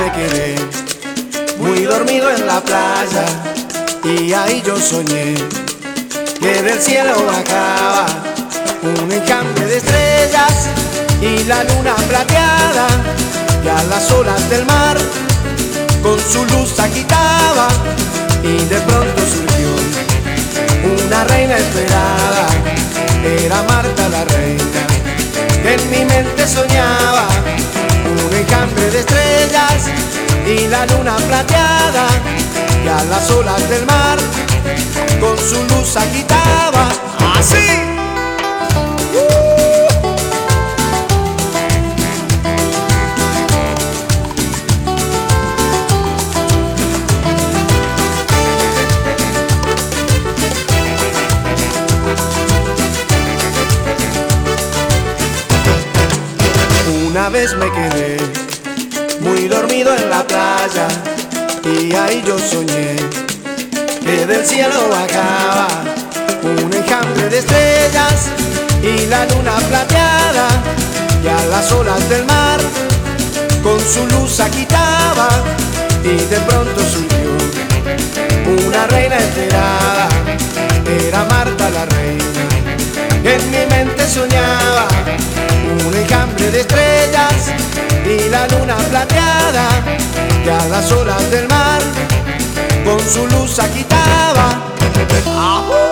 me quedé muy dormido en la playa y ahí yo soñé que del cielo bajaba un enjambre de estrellas y la luna plateada, que a las olas del mar con su luz agitaba, y de pronto surgió una reina esperada. Era Marta la reina, que en mi mente soñaba un enjambre de estrellas y la luna plateada, que a las olas del mar con su luz agitaba. ¡Así! Una vez me quedé muy dormido en la playa y ahí yo soñé que del cielo bajaba un enjambre de estrellas y la luna plateada, que a las olas del mar con su luz agitaba, y de pronto surgió una reina enterada. Era Marta la reina, que en mi mente soñaba un enjambre de estrellas y la luna plateada, que a las olas del mar con su luz agitaba. ¡Ajú!